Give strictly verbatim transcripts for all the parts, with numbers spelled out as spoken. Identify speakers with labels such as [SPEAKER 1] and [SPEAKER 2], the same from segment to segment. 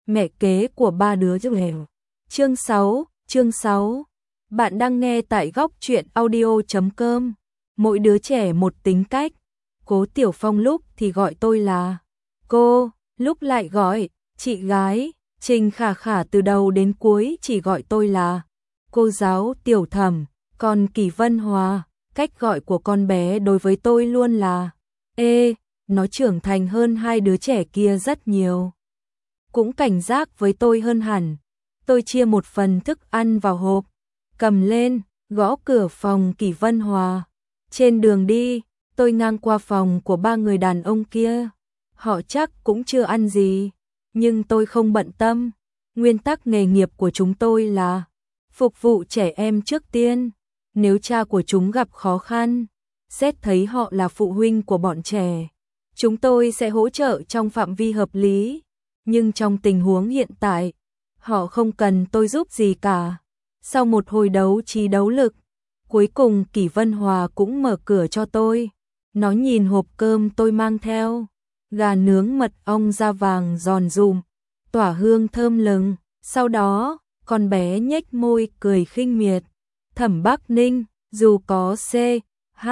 [SPEAKER 1] mẹ kế của ba đứa nghèo. Chương sáu, chương sáu. Bạn đang nghe tại góc truyện audio chấm com. Mỗi đứa trẻ một tính cách. Cố Tiểu Phong lúc thì gọi tôi là cô, lúc lại gọi chị gái. Trình Khả Khả từ đầu đến cuối chỉ gọi tôi là cô giáo Tiểu Thẩm. Còn Kỷ Vân Hòa, cách gọi của con bé đối với tôi luôn là ê, nó trưởng thành hơn hai đứa trẻ kia rất nhiều. Cũng cảnh giác với tôi hơn hẳn. Tôi chia một phần thức ăn vào hộp, cầm lên, gõ cửa phòng Kỷ Vân Hòa. Trên đường đi, tôi ngang qua phòng của ba người đàn ông kia. Họ chắc cũng chưa ăn gì, nhưng tôi không bận tâm. Nguyên tắc nghề nghiệp của chúng tôi là phục vụ trẻ em trước tiên. Nếu cha của chúng gặp khó khăn, xét thấy họ là phụ huynh của bọn trẻ, chúng tôi sẽ hỗ trợ trong phạm vi hợp lý. Nhưng trong tình huống hiện tại, họ không cần tôi giúp gì cả. Sau một hồi đấu trí đấu lực, cuối cùng Kỷ Vân Hòa cũng mở cửa cho tôi. Nó nhìn hộp cơm tôi mang theo, gà nướng mật ong da vàng giòn giùm, tỏa hương thơm lừng. Sau đó, con bé nhếch môi cười khinh miệt. Thẩm Bắc Ninh, dù có C, H,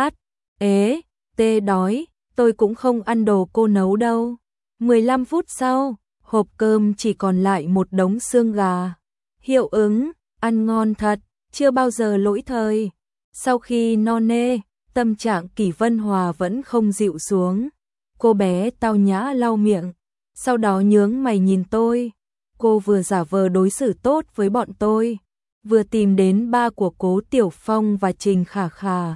[SPEAKER 1] ế, T đói, tôi cũng không ăn đồ cô nấu đâu. mười lăm phút sau, hộp cơm chỉ còn lại một đống xương gà. Hiệu ứng, ăn ngon thật, chưa bao giờ lỗi thời. Sau khi no nê, tâm trạng Kỷ Vân Hòa vẫn không dịu xuống. Cô bé tao nhã lau miệng, sau đó nhướng mày nhìn tôi. Cô vừa giả vờ đối xử tốt với bọn tôi, vừa tìm đến ba của Cố Tiểu Phong và Trình Khả Khả.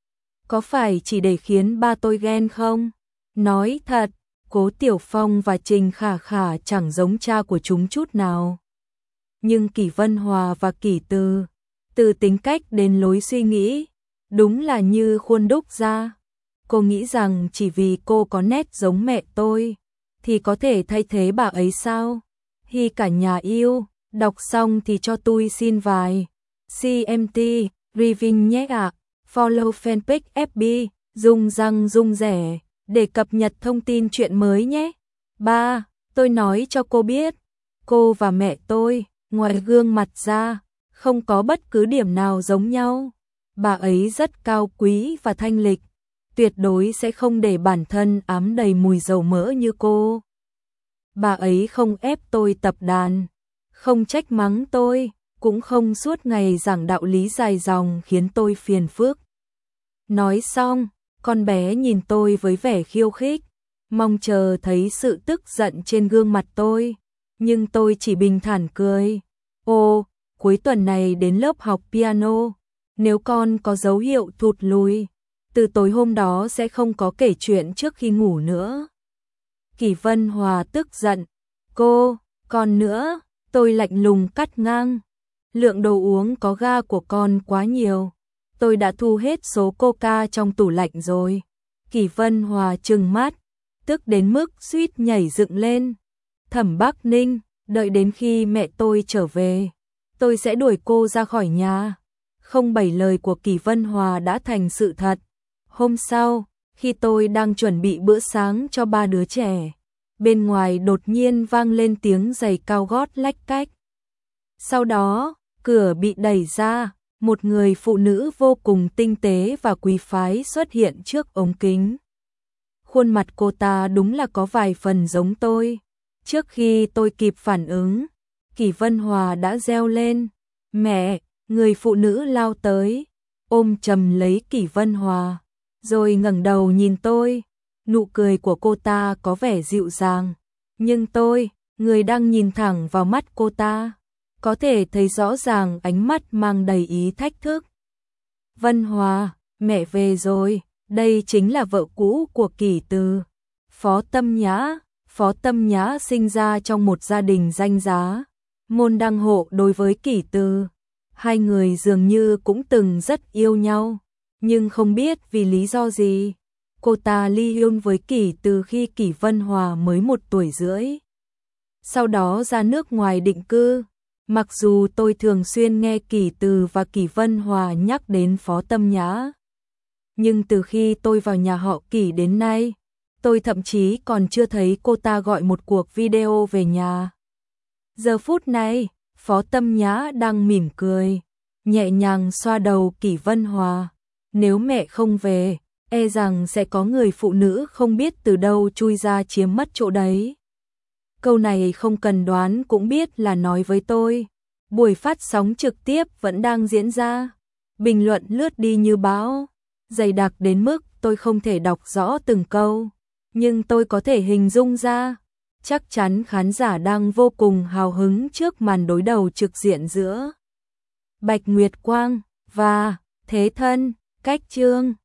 [SPEAKER 1] Có phải chỉ để khiến ba tôi ghen không? Nói thật, Cố Tiểu Phong và Trình Khả Khả chẳng giống cha của chúng chút nào. Nhưng Kỷ Vân Hòa và Kỷ Từ, từ tính cách đến lối suy nghĩ, đúng là như khuôn đúc ra. Cô nghĩ rằng chỉ vì cô có nét giống mẹ tôi, thì có thể thay thế bà ấy sao? Hi cả nhà yêu, đọc xong thì cho tôi xin vài xê em tê, review nhé ạ. Follow fanpage ép bê, dùng răng rung rẻ, để cập nhật thông tin chuyện mới nhé. Ba, tôi nói cho cô biết, cô và mẹ tôi, ngoài gương mặt ra, không có bất cứ điểm nào giống nhau. Bà ấy rất cao quý và thanh lịch, tuyệt đối sẽ không để bản thân ám đầy mùi dầu mỡ như cô. Bà ấy không ép tôi tập đàn, không trách mắng tôi, cũng không suốt ngày giảng đạo lý dài dòng khiến tôi phiền phức. Nói xong, con bé nhìn tôi với vẻ khiêu khích, mong chờ thấy sự tức giận trên gương mặt tôi, nhưng tôi chỉ bình thản cười. Ồ, cuối tuần này đến lớp học piano, nếu con có dấu hiệu thụt lùi, từ tối hôm đó sẽ không có kể chuyện trước khi ngủ nữa. Kỷ Vân Hòa tức giận, cô, còn nữa, tôi lạnh lùng cắt ngang. Lượng đồ uống có ga của con quá nhiều, tôi đã thu hết số coca trong tủ lạnh rồi. Kỷ Vân Hòa trừng mắt, tức đến mức suýt nhảy dựng lên. Thẩm Bắc Ninh, đợi đến khi mẹ tôi trở về, tôi sẽ đuổi cô ra khỏi nhà. Không bảy lời của Kỷ Vân Hòa đã thành sự thật. Hôm sau, khi tôi đang chuẩn bị bữa sáng cho ba đứa trẻ, bên ngoài đột nhiên vang lên tiếng giày cao gót lách cách. Sau đó, cửa bị đẩy ra, một người phụ nữ vô cùng tinh tế và quý phái xuất hiện trước ống kính. Khuôn mặt cô ta đúng là có vài phần giống tôi. Trước khi tôi kịp phản ứng, Kỷ Vân Hòa đã reo lên. Mẹ, người phụ nữ lao tới, ôm chầm lấy Kỷ Vân Hòa, rồi ngẩng đầu nhìn tôi. Nụ cười của cô ta có vẻ dịu dàng, nhưng tôi, người đang nhìn thẳng vào mắt cô ta, có thể thấy rõ ràng ánh mắt mang đầy ý thách thức. Vân Hòa, mẹ về rồi, đây chính là vợ cũ của Kỷ Từ, Phó Tâm Nhã. Phó Tâm Nhã sinh ra trong một gia đình danh giá, môn đăng hộ đối với Kỷ Từ. Hai người dường như cũng từng rất yêu nhau, nhưng không biết vì lý do gì, cô ta ly hôn với Kỷ Từ khi Kỷ Vân Hòa mới một tuổi rưỡi. Sau đó ra nước ngoài định cư. Mặc dù tôi thường xuyên nghe Kỷ Từ và Kỷ Vân Hòa nhắc đến Phó Tâm Nhã, nhưng từ khi tôi vào nhà họ Kỷ đến nay, tôi thậm chí còn chưa thấy cô ta gọi một cuộc video về nhà. Giờ phút này, Phó Tâm Nhã đang mỉm cười, nhẹ nhàng xoa đầu Kỷ Vân Hòa. Nếu mẹ không về, e rằng sẽ có người phụ nữ không biết từ đâu chui ra chiếm mất chỗ đấy. Câu này không cần đoán cũng biết là nói với tôi. Buổi phát sóng trực tiếp vẫn đang diễn ra. Bình luận lướt đi như bão, dày đặc đến mức tôi không thể đọc rõ từng câu, nhưng tôi có thể hình dung ra. Chắc chắn khán giả đang vô cùng hào hứng trước màn đối đầu trực diện giữa Bạch Nguyệt Quang và Thế Thân, Cách Trương.